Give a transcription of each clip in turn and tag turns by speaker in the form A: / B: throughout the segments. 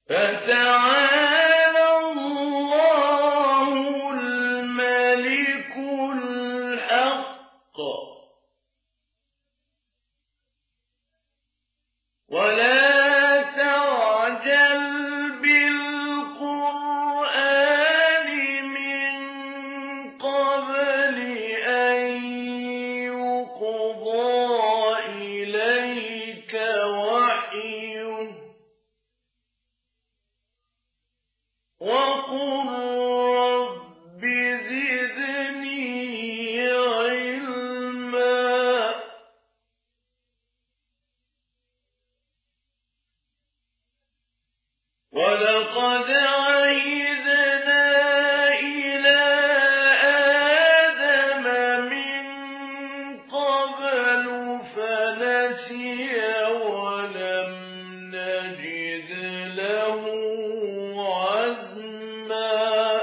A: فتعالى الله الملك الحق ولا تعجل بالقرآن من قبل أن يقضى إليك وحيه وقل رب زدني علما ولقد عهدنا إلى آدم من قبل فنسي ولم نجد له عزما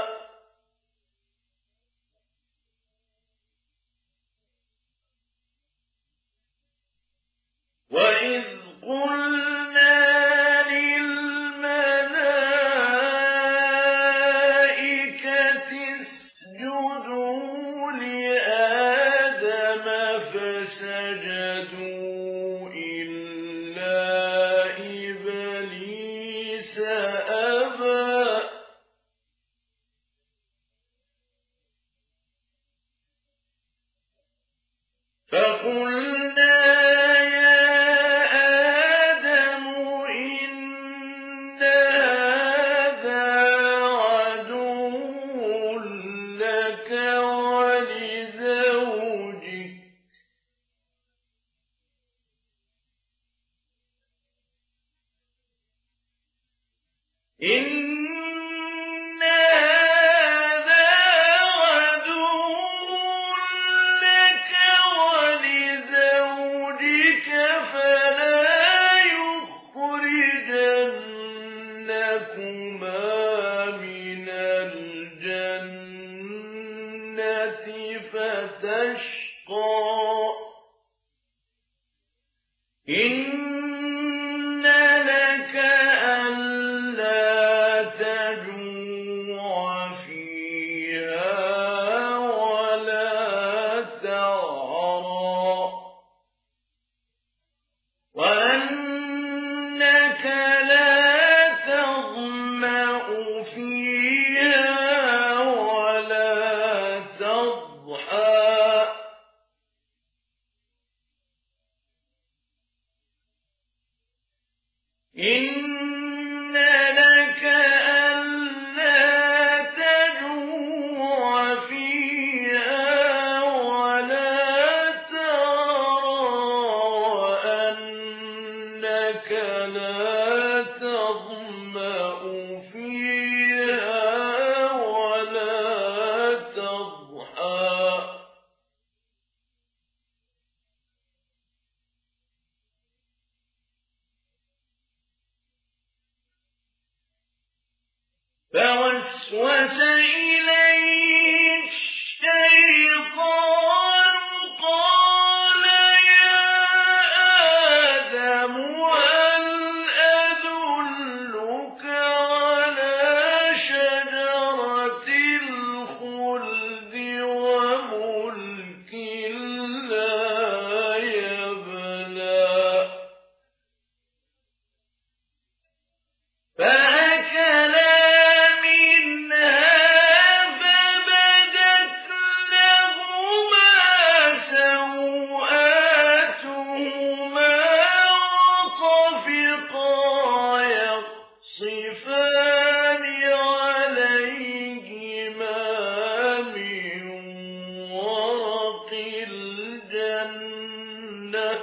A: وإذ قلنا للملائكة اسجدوا لآدم فسجدوا إلا إبليس أبى فقلنا يا آدم إن هذا عدو لك ولزوجك إن هذا عدو لك ولزوجك فلا يخرجنكما من الجنة فتشقى إن لك ألا تجوع فيها ولا تعرى وأنك لا تظمأ فيها ولا تضحى إن لك ألا تجوع فيها ولا تعرى وأنك لا تظمأ فيها ولا تضحى فوسوس إليه الشيطان قال يا آدم هل أدلك على شجرة الخلد وملك لا يبلى فأكلا يخصفان عليهما من ورق الجنة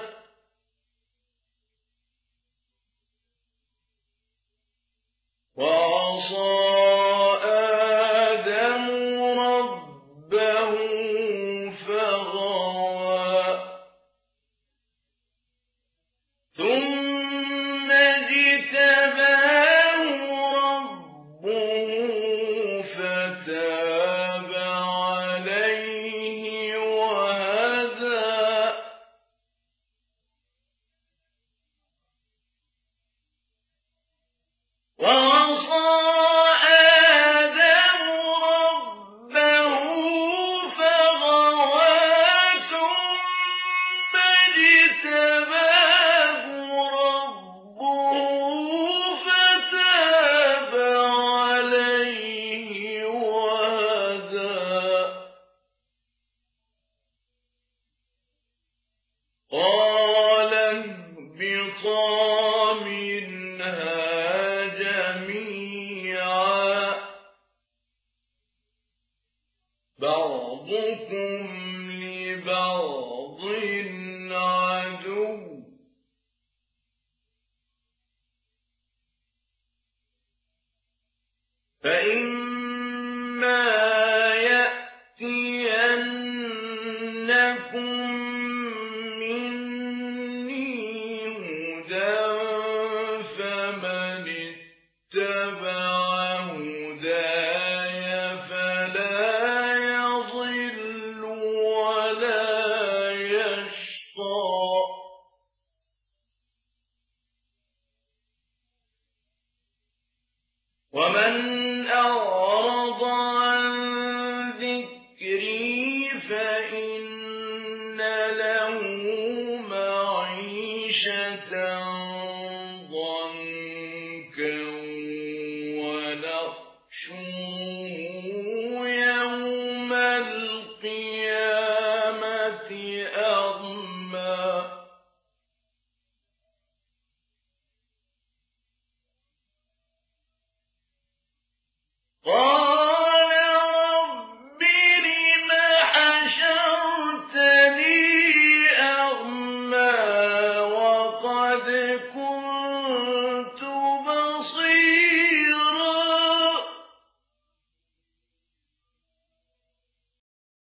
A: وعصى آدم ربه فغوى ثم اجتباه ربه فتاب عليه وهدى عنها جميعا بعضكم لبعض عدو فإما يأتينكم مني هدى فمن اتبع هداي فلا يضل ولا يشقى ومن أعرض عن ذكري فإن له معيشة ضنكا ونحشره